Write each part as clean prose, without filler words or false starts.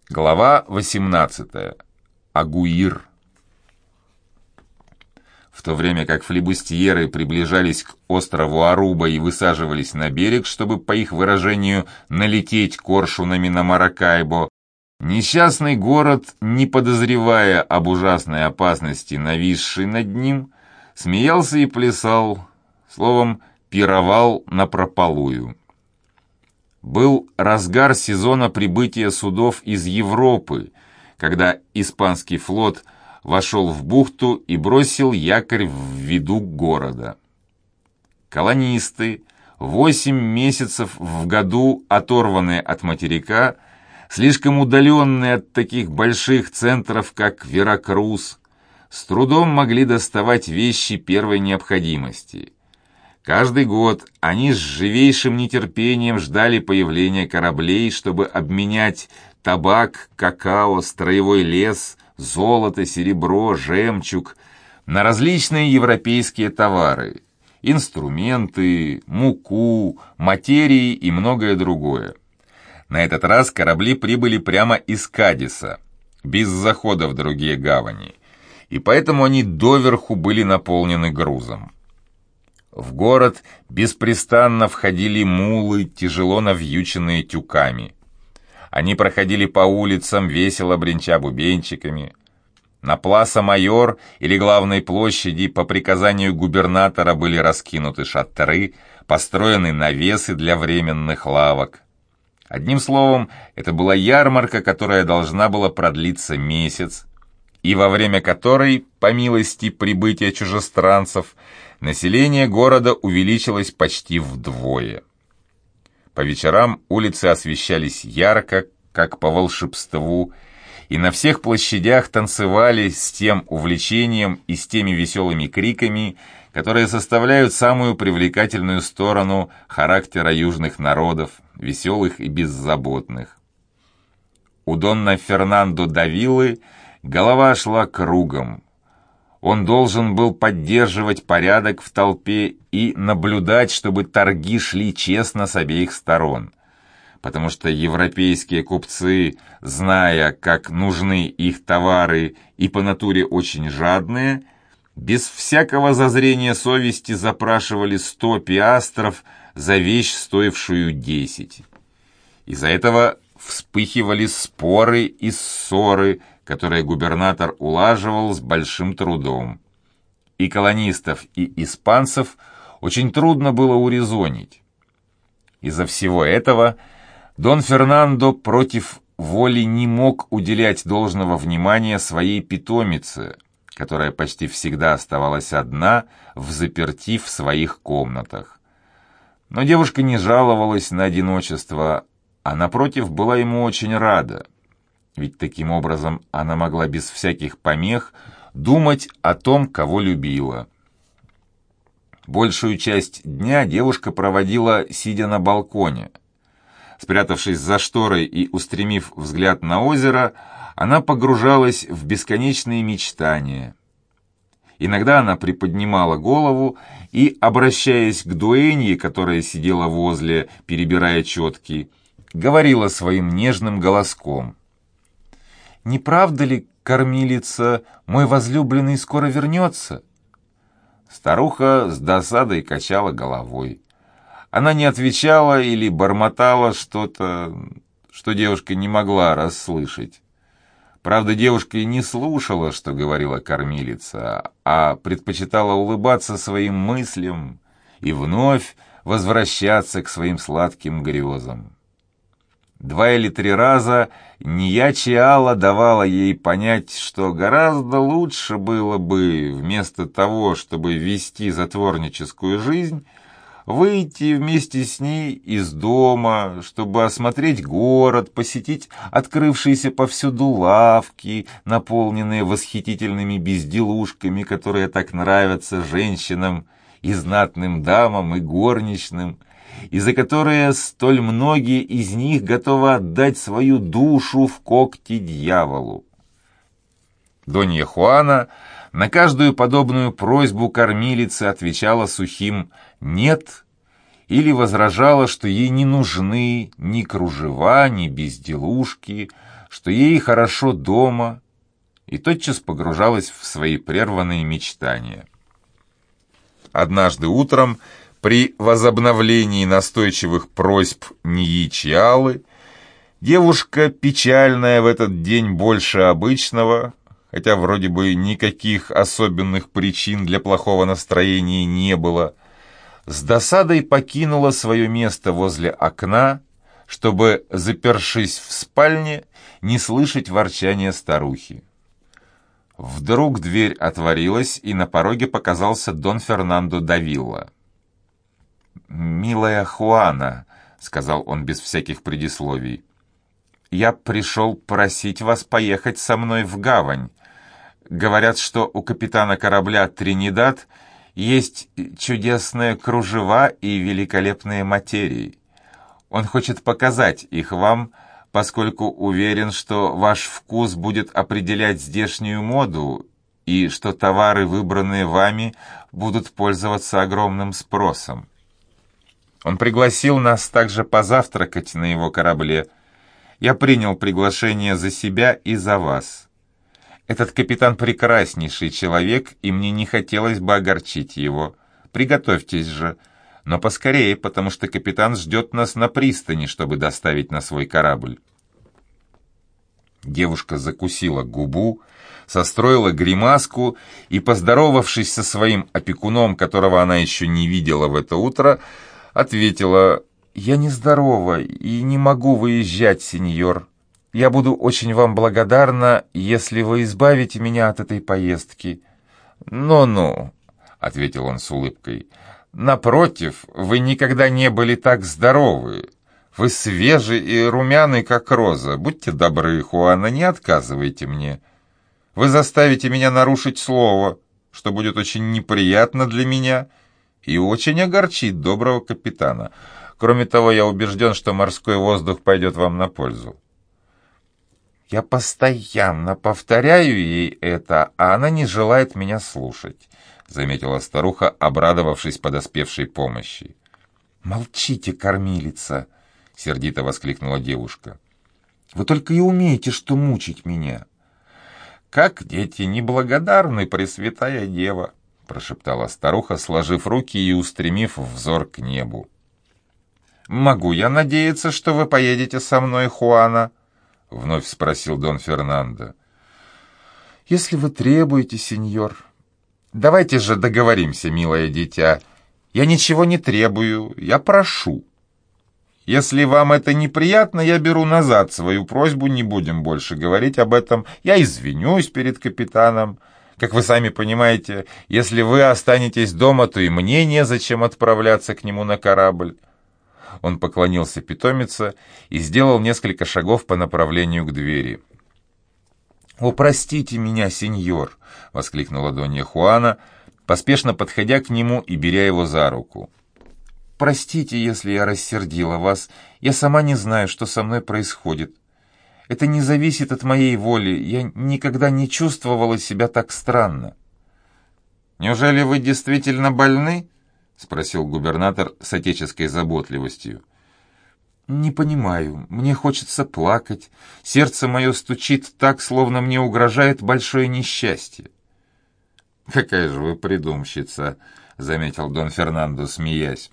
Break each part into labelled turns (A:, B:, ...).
A: Глава 18. Агуир. В то время как флибустьеры приближались к острову Аруба и высаживались на берег, чтобы, по их выражению, налететь коршунами на Маракайбо, несчастный город, не подозревая об ужасной опасности, нависшей над ним, смеялся и плясал, словом, пировал напропалую. Был разгар сезона прибытия судов из Европы, когда испанский флот вошел в бухту и бросил якорь в виду города. Колонисты, 8 месяцев в году оторванные от материка, слишком удаленные от таких больших центров, как Веракрус, с трудом могли доставать вещи первой необходимости. Каждый год они с живейшим нетерпением ждали появления кораблей, чтобы обменять табак, какао, строевой лес, золото, серебро, жемчуг на различные европейские товары, инструменты, муку, материи и многое другое. На этот раз корабли прибыли прямо из Кадиса, без захода в другие гавани, и поэтому они доверху были наполнены грузом. В город беспрестанно входили мулы, тяжело навьюченные тюками. Они проходили по улицам, весело бренча бубенчиками. На Пласа-Майор или главной площади по приказанию губернатора были раскинуты шатры, построены навесы для временных лавок. Одним словом, это была ярмарка, которая должна была продлиться месяц, и во время которой, по милости прибытия чужестранцев, население города увеличилось почти вдвое. По вечерам улицы освещались ярко, как по волшебству, и на всех площадях танцевали с тем увлечением и с теми веселыми криками, которые составляют самую привлекательную сторону характера южных народов, веселых и беззаботных. У Донна Фернандо да Виллы голова шла кругом. Он должен был поддерживать порядок в толпе и наблюдать, чтобы торги шли честно с обеих сторон. Потому что европейские купцы, зная, как нужны их товары и по натуре очень жадные, без всякого зазрения совести запрашивали 100 пиастров за вещь, стоившую 10. Из-за этого вспыхивали споры и ссоры, которые губернатор улаживал с большим трудом. И колонистов, и испанцев очень трудно было урезонить. Из-за всего этого Дон Фернандо против воли не мог уделять должного внимания своей питомице, которая почти всегда оставалась одна взаперти в своих комнатах. Но девушка не жаловалась на одиночество, а напротив была ему очень рада. Ведь таким образом она могла без всяких помех думать о том, кого любила. Большую часть дня девушка проводила, сидя на балконе. Спрятавшись за шторой и устремив взгляд на озеро, она погружалась в бесконечные мечтания. Иногда она приподнимала голову и, обращаясь к дуэнье, которая сидела возле, перебирая четки, говорила своим нежным голоском: «Не правда ли, кормилица, мой возлюбленный скоро вернется?» Старуха с досадой качала головой. Она не отвечала или бормотала что-то, что девушка не могла расслышать. Правда, девушка и не слушала, что говорила кормилица, а предпочитала улыбаться своим мыслям и вновь возвращаться к своим сладким грезам. 2 или 3 раза Ньячиала давала ей понять, что гораздо лучше было бы, вместо того, чтобы вести затворническую жизнь, выйти вместе с ней из дома, чтобы осмотреть город, посетить открывшиеся повсюду лавки, наполненные восхитительными безделушками, которые так нравятся женщинам и знатным дамам, и горничным, и за которые столь многие из них готовы отдать свою душу в когти дьяволу. Донья Хуана на каждую подобную просьбу кормилицы отвечала сухим «нет» или возражала, что ей не нужны ни кружева, ни безделушки, что ей хорошо дома, и тотчас погружалась в свои прерванные мечтания. Однажды утром, при возобновлении настойчивых просьб Ньи Чиалы, девушка, печальная в этот день больше обычного, хотя вроде бы никаких особенных причин для плохого настроения не было, с досадой покинула свое место возле окна, чтобы, запершись в спальне, не слышать ворчания старухи. Вдруг дверь отворилась, и на пороге показался Дон Фернандо да Вилла. «Милая Хуана», — сказал он без всяких предисловий, — «я пришел просить вас поехать со мной в гавань. Говорят, что у капитана корабля «Тринидад» есть чудесные кружева и великолепные материи. Он хочет показать их вам, поскольку уверен, что ваш вкус будет определять здешнюю моду и что товары, выбранные вами, будут пользоваться огромным спросом. Он пригласил нас также позавтракать на его корабле. Я принял приглашение за себя и за вас. Этот капитан прекраснейший человек, и мне не хотелось бы огорчить его. Приготовьтесь же, но поскорее, потому что капитан ждет нас на пристани, чтобы доставить на свой корабль». Девушка закусила губу, состроила гримаску и, поздоровавшись со своим опекуном, которого она еще не видела в это утро, ответила: «Я нездорова и не могу выезжать, сеньор. Я буду очень вам благодарна, если вы избавите меня от этой поездки». «Ну-ну», — ответил он с улыбкой, — «напротив, вы никогда не были так здоровы. Вы свежи и румяны, как роза. Будьте добры, Хуана, не отказывайте мне. Вы заставите меня нарушить слово, что будет очень неприятно для меня и очень огорчит доброго капитана. Кроме того, я убежден, что морской воздух пойдет вам на пользу». «Я постоянно повторяю ей это, а она не желает меня слушать», — заметила старуха, обрадовавшись подоспевшей помощи. «Молчите, кормилица!» — сердито воскликнула девушка. «Вы только и умеете, что мучить меня». «Как дети неблагодарны, Пресвятая Дева!» — прошептала старуха, сложив руки и устремив взор к небу. «Могу я надеяться, что вы поедете со мной, Хуана?» — вновь спросил Дон Фернандо. «Если вы требуете, сеньор». «Давайте же договоримся, милое дитя. Я ничего не требую, я прошу. Если вам это неприятно, я беру назад свою просьбу, не будем больше говорить об этом. Я извинюсь перед капитаном. Как вы сами понимаете, если вы останетесь дома, то и мне незачем отправляться к нему на корабль». Он поклонился питомице и сделал несколько шагов по направлению к двери. «О, простите меня, сеньор!» — воскликнула Донья Хуана, поспешно подходя к нему и беря его за руку. «Простите, если я рассердила вас. Я сама не знаю, что со мной происходит. Это не зависит от моей воли. Я никогда не чувствовала себя так странно». «Неужели вы действительно больны?» — спросил губернатор с отеческой заботливостью. «Не понимаю. Мне хочется плакать. Сердце мое стучит так, словно мне угрожает большое несчастье». «Какая же вы придумщица», — заметил Дон Фернандо, смеясь.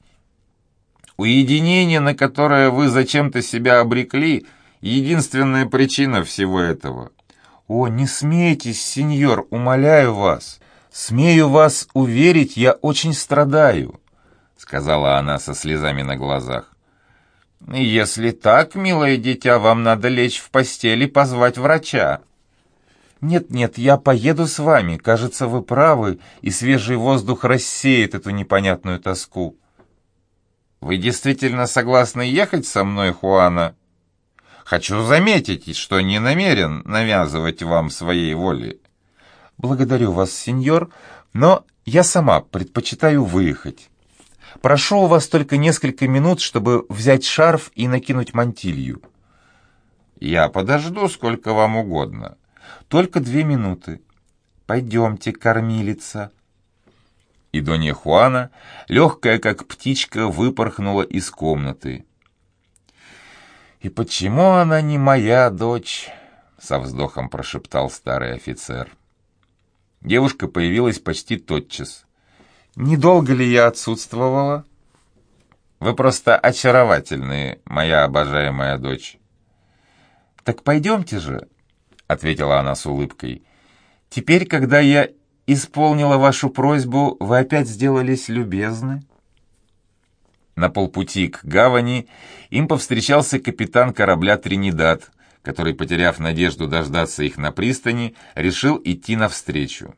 A: «Уединение, на которое вы зачем-то себя обрекли, единственная причина всего этого». «О, не смейтесь, сеньор, умоляю вас. Смею вас уверить, я очень страдаю», — сказала она со слезами на глазах. «Если так, милое дитя, вам надо лечь в постель и позвать врача». «Нет-нет, я поеду с вами. Кажется, вы правы, и свежий воздух рассеет эту непонятную тоску». «Вы действительно согласны ехать со мной, Хуана? Хочу заметить, что не намерен навязывать вам своей воли». «Благодарю вас, сеньор, но я сама предпочитаю выехать. Прошу у вас только несколько минут, чтобы взять шарф и накинуть мантилью». «Я подожду, сколько вам угодно». «Только 2 минуты. Пойдемте, кормилица». И Донья Хуана, легкая как птичка, выпорхнула из комнаты. «И почему она не моя дочь?» — со вздохом прошептал старый офицер. Девушка появилась почти тотчас. «Недолго ли я отсутствовала?» «Вы просто очаровательные, моя обожаемая дочь». «Так пойдемте же», — ответила она с улыбкой. «Теперь, когда я исполнила вашу просьбу, вы опять сделались любезны». На полпути к гавани им повстречался капитан корабля «Тринидад», который, потеряв надежду дождаться их на пристани, решил идти навстречу.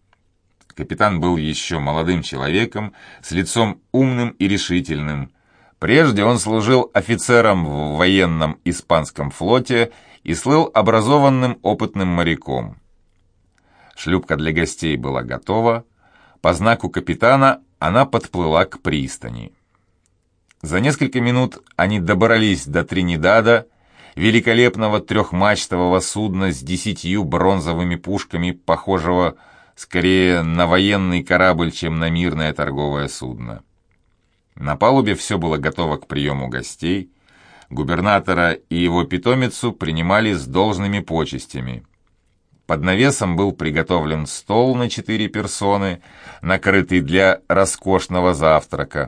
A: Капитан был еще молодым человеком, с лицом умным и решительным. Прежде он служил офицером в военном испанском флоте и слыл образованным опытным моряком. Шлюпка для гостей была готова. По знаку капитана она подплыла к пристани. За несколько минут они добрались до Тринидада, великолепного трехмачтового судна с 10 бронзовыми пушками, похожего скорее на военный корабль, чем на мирное торговое судно. На палубе все было готово к приему гостей. Губернатора и его питомицу принимали с должными почестями. Под навесом был приготовлен стол на 4 персоны, накрытый для роскошного завтрака.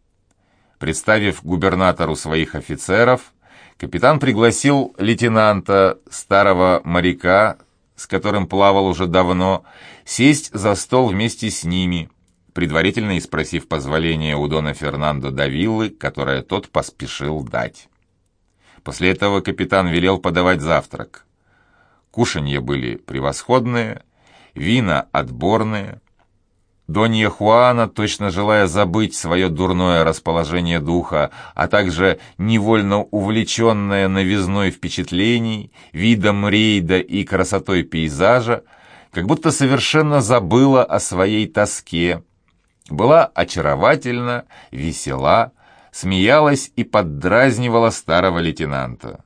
A: Представив губернатору своих офицеров, капитан пригласил лейтенанта, старого моряка, с которым плавал уже давно, сесть за стол вместе с ними, предварительно испросив позволения у дона Фернандо да Виллы, которое тот поспешил дать. После этого капитан велел подавать завтрак. Кушанья были превосходные, вина отборные. Донья Хуана, точно желая забыть свое дурное расположение духа, а также невольно увлеченная новизной впечатлений, видом рейда и красотой пейзажа, как будто совершенно забыла о своей тоске, была очаровательна, весела, смеялась и поддразнивала старого лейтенанта.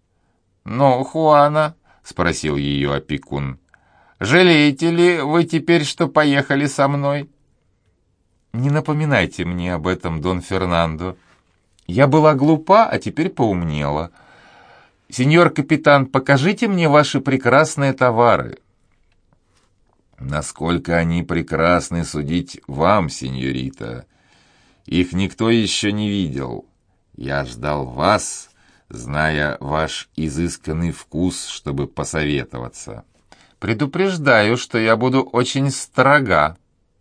A: «Ну, Хуана», — спросил ее опекун, — «жалеете ли вы теперь, что поехали со мной?» «Не напоминайте мне об этом, Дон Фернандо. Я была глупа, а теперь поумнела. Сеньор капитан, покажите мне ваши прекрасные товары». «Насколько они прекрасны, судить вам, сеньорита. Их никто еще не видел. Я ждал вас, зная ваш изысканный вкус, чтобы посоветоваться. Предупреждаю, что я буду очень строга».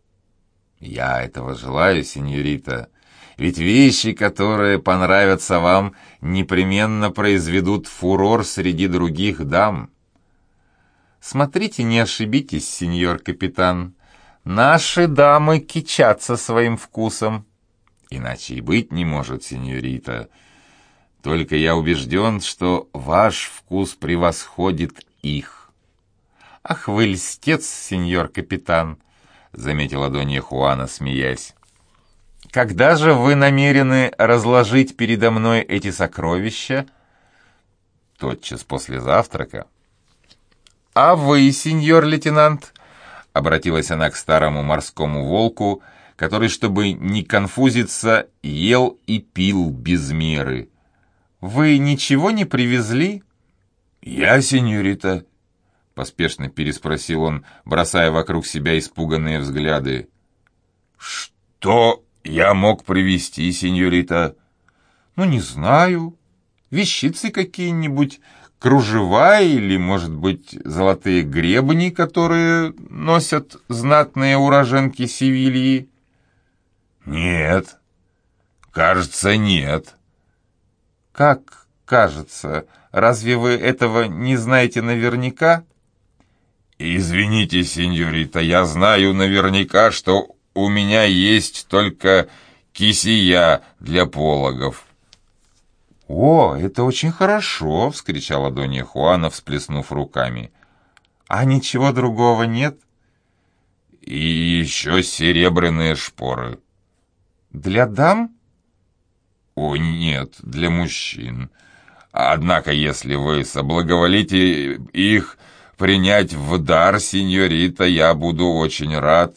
A: «Я этого желаю, сеньорита, ведь вещи, которые понравятся вам, непременно произведут фурор среди других дам». «Смотрите, не ошибитесь, сеньор капитан. Наши дамы кичатся своим вкусом». «Иначе и быть не может, сеньорита. Только я убежден, что ваш вкус превосходит их». «Ах вы льстец, сеньор капитан», — заметила Донья Хуана, смеясь. «Когда же вы намерены разложить передо мной эти сокровища?» «Тотчас после завтрака». «А вы, сеньор лейтенант?» — обратилась она к старому морскому волку, который, чтобы не конфузиться, ел и пил без меры. «Вы ничего не привезли?» «Я, сеньорита?» — поспешно переспросил он, бросая вокруг себя испуганные взгляды. «Что я мог привезти, сеньорита?» «Ну, не знаю. Вещицы какие-нибудь, кружева или, может быть, золотые гребни, которые носят знатные уроженки Севильи?» «Нет, кажется, нет». «Как кажется? Разве вы этого не знаете наверняка?» «Извините, сеньорита, я знаю наверняка, что у меня есть только кисия для пологов». «О, это очень хорошо!» — вскричала Донья Хуана, всплеснув руками. «А ничего другого нет?» «И еще серебряные шпоры». «Для дам?» «О, нет, для мужчин. Однако, если вы соблаговолите их принять в дар, сеньорита, я буду очень рад».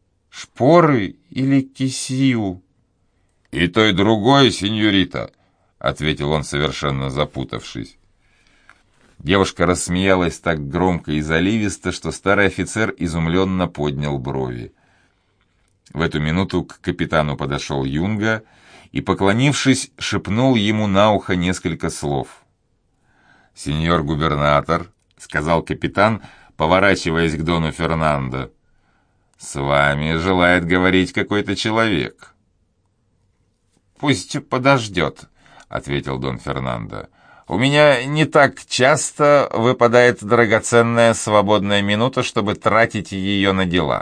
A: «Шпоры или кисию?» «И то, и другое, сеньорита. — ответил он, совершенно запутавшись. Девушка рассмеялась так громко и заливисто, что старый офицер изумленно поднял брови. В эту минуту к капитану подошел Юнга и, поклонившись, шепнул ему на ухо несколько слов. «Сеньор губернатор», — сказал капитан, поворачиваясь к дону Фернандо, — «с вами желает говорить какой-то человек». «Пусть подождет», — ответил дон Фернандо. «У меня не так часто выпадает драгоценная свободная минута, чтобы тратить ее на дела».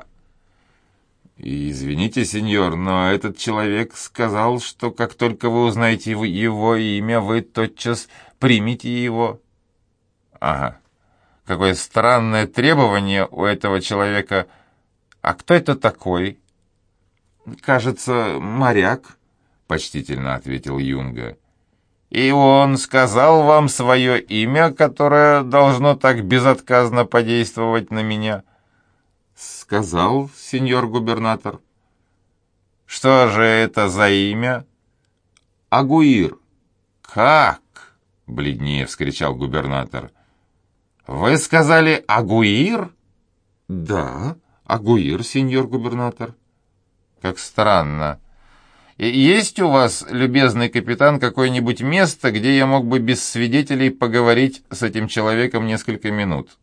A: «Извините, сеньор, но этот человек сказал, что как только вы узнаете его имя, вы тотчас примете его». «Ага. Какое странное требование у этого человека. А кто это такой?» «Кажется, моряк», — почтительно ответил Юнга. «И он сказал вам свое имя, которое должно так безотказно подействовать на меня?» «Сказал, сеньор губернатор». «Что же это за имя?» «Агуир». «Как?» — бледнее вскричал губернатор. «Вы сказали Агуир?» «Да, Агуир, сеньор губернатор». «Как странно. И есть у вас, любезный капитан, какое-нибудь место, где я мог бы без свидетелей поговорить с этим человеком несколько минут?»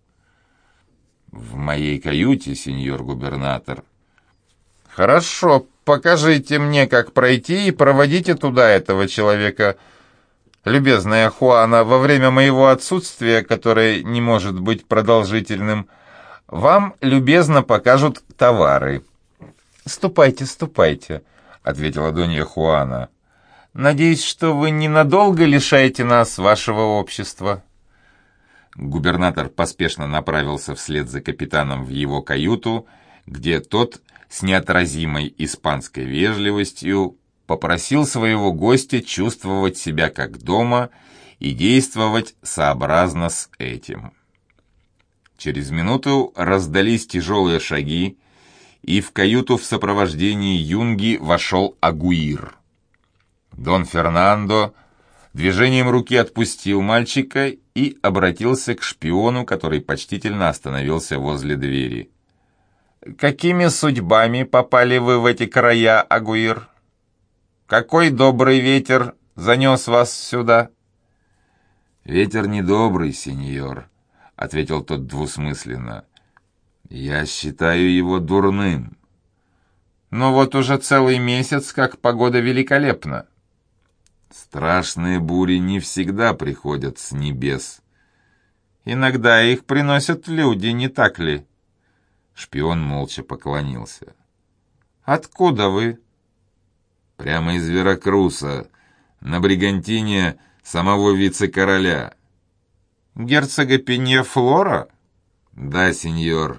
A: «В моей каюте, сеньор губернатор». «Хорошо, покажите мне, как пройти, и проводите туда этого человека. Любезная Хуана, во время моего отсутствия, которое не может быть продолжительным, вам любезно покажут товары». «Ступайте, ступайте», — ответила Донья Хуана. «Надеюсь, что вы ненадолго лишаете нас вашего общества». Губернатор поспешно направился вслед за капитаном в его каюту, где тот с неотразимой испанской вежливостью попросил своего гостя чувствовать себя как дома и действовать сообразно с этим. Через минуту раздались тяжелые шаги, и в каюту в сопровождении Юнги вошел Агуир. Дон Фернандо движением руки отпустил мальчика и обратился к шпиону, который почтительно остановился возле двери. «Какими судьбами попали вы в эти края, Агуир? Какой добрый ветер занес вас сюда?» «Ветер недобрый, сеньор», — ответил тот двусмысленно. «Я считаю его дурным». «Но вот уже целый месяц, как погода великолепна». «Страшные бури не всегда приходят с небес». «Иногда их приносят люди, не так ли?» Шпион молча поклонился. «Откуда вы?» «Прямо из Веракруса, на бригантине самого вице-короля». «Герцога Пенья-Флора?» «Да, сеньор».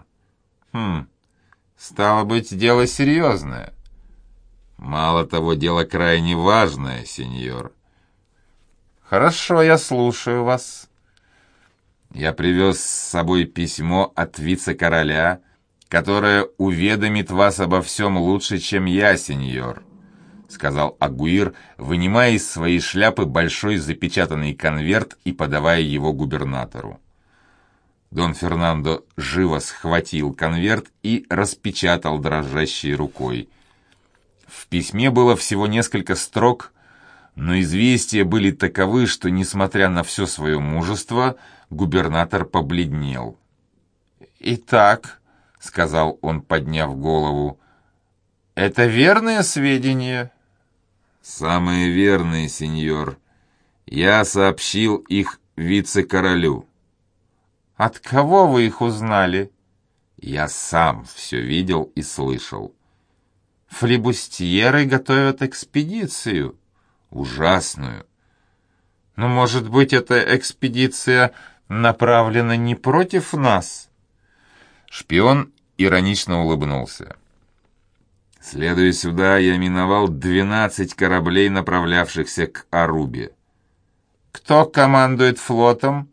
B: Стало быть, дело серьезное».
A: «Мало того, дело крайне важное, сеньор».
B: «Хорошо, я слушаю вас».
A: «Я привез с собой письмо от вице-короля, которое уведомит вас обо всем лучше, чем я, сеньор», — сказал Агуир, вынимая из своей шляпы большой запечатанный конверт и подавая его губернатору. Дон Фернандо живо схватил конверт и распечатал дрожащей рукой. В письме было всего несколько строк, но известия были таковы, что, несмотря на все свое мужество, губернатор побледнел.
B: «Итак», — сказал он, подняв голову, — «это верные сведения?»
A: «Самые верные, сеньор. Я сообщил их вице-королю».
B: «От кого вы их узнали?»
A: «Я сам все видел и слышал».
B: «Флибустьеры готовят экспедицию».
A: «Ужасную».
B: «Но, может быть, эта экспедиция направлена не против нас?»
A: Шпион иронично улыбнулся. «Следуя сюда, я миновал 12 кораблей, направлявшихся к Арубе».
B: «Кто командует флотом?»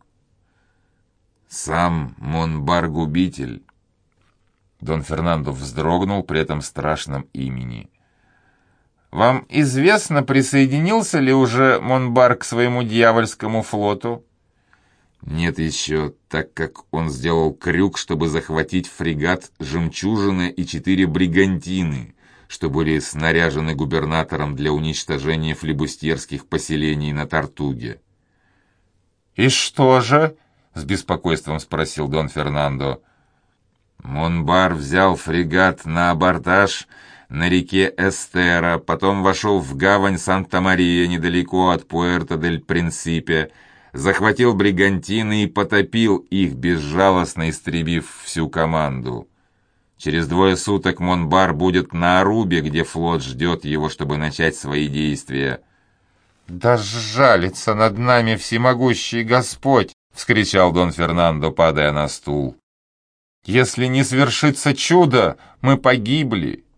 A: «Сам Монбар-губитель». Дон Фернандо вздрогнул при этом страшном имени.
B: Вам известно, присоединился ли уже Монбар к своему дьявольскому флоту?»
A: «Нет еще, так как он сделал крюк, чтобы захватить фрегат «Жемчужина» и 4 бригантины, что были снаряжены губернатором для уничтожения флибустьерских поселений на Тартуге».
B: «И что же?» — с беспокойством спросил Дон Фернандо.
A: Монбар взял фрегат на абордаж на реке Эстера, потом вошел в гавань Санта-Мария недалеко от Пуэрто-дель-Принсипе, захватил бригантины и потопил их, безжалостно истребив всю команду. Через 2 суток Монбар будет на Арубе, где флот ждет его, чтобы начать свои действия.
B: «Да сжалится над нами всемогущий Господь!» — вскричал Дон Фернандо, падая на стул. «Если не свершится чудо, мы погибли!»